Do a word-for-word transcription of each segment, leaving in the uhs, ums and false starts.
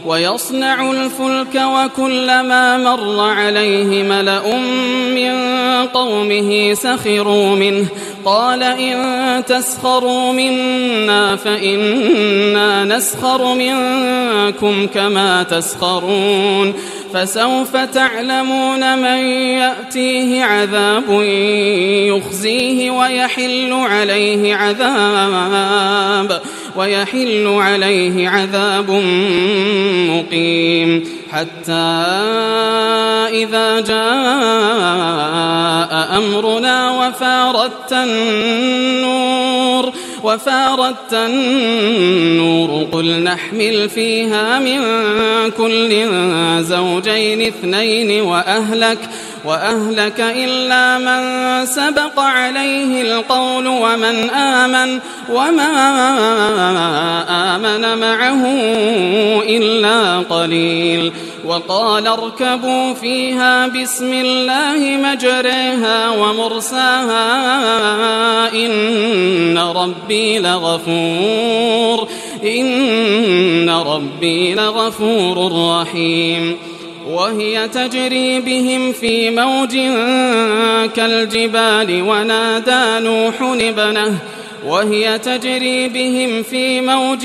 ويصنع الفلك وكلما مر عليه ملأ من قومه سخروا منه قال إن تسخروا منا فإنا نسخر منكم كما تسخرون فسوف تعلمون من يأتيه عذاب يخزيه ويحل عليه عذاب ويحل عليه عذاب مقيم حتى إذا جاء أمرنا وفارت النور وفارت النور قل نحمل فيها من كل زوجين اثنين وأهلك وأهلك إلا من سبق عليه القول ومن آمن وما آمن معه إلا قليل وقال اركبوا فيها بسم الله مجريها ومرساها إن ربي لغفور إن ربي لغفور رحيم وهي تجري بهم في موج كالجبال ونادى نوح ابنه وهي تجري بهم في موج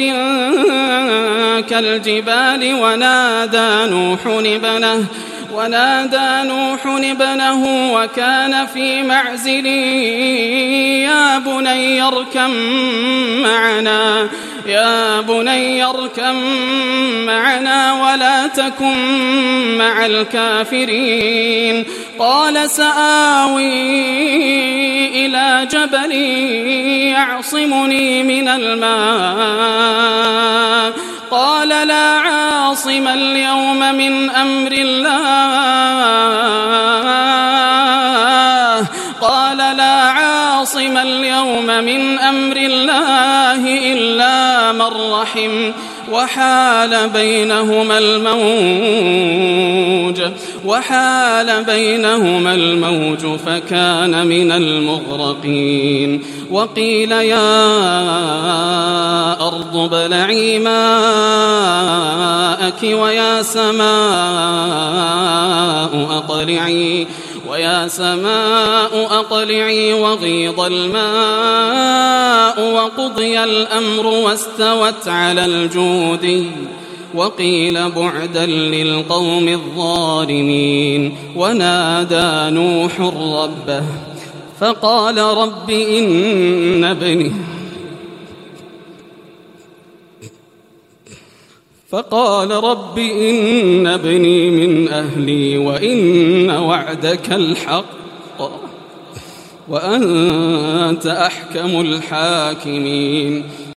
كالجبال ونادى نوح ابنه ونادى نوح ابنه وكان في معزل يا بني اركب معنا يا بني اركب معنا ولا تكن مع الكافرين قال سآوي إلى جبل يعصمني من الماء قال لا عاصم اليوم من أمر الله قال لا عاصم اليوم من أمر الله إلا من رحم وحال بينهما الموج وحال بينهما الموج فكان من المغرقين وقيل يا أرض ابلعي ماءك ويا سماء أقلعي ويا سماء أقلعي وغيض الماء وقضي الأمر واستوت على الجودي وقيل بعدا للقوم الظالمين ونادى نوح ربه فقال رب إن ابني فقال رب إن ابني من أهلي وإن وعدك الحق وأنت أحكم الحاكمين